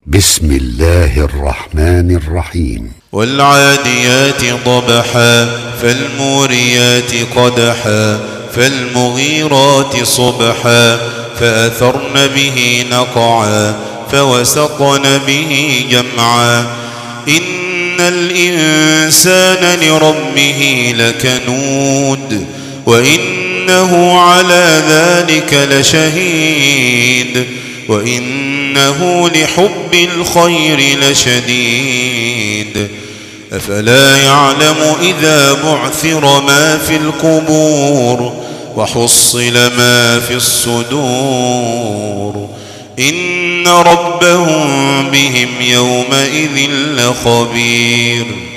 بسم الله الرحمن الرحيم. والعاديات ضبحا فالموريات قدحا فالمغيرات صبحا فأثرن به نقعا فوسطن به جمعا إن الإنسان لربه لكنود وإنه على ذلك لشهيد وإنه لحب الخير لشديد أفلا يعلم إذا بعثر ما في القبور وحصل ما في الصدور إن ربهم بهم يومئذ لخبير.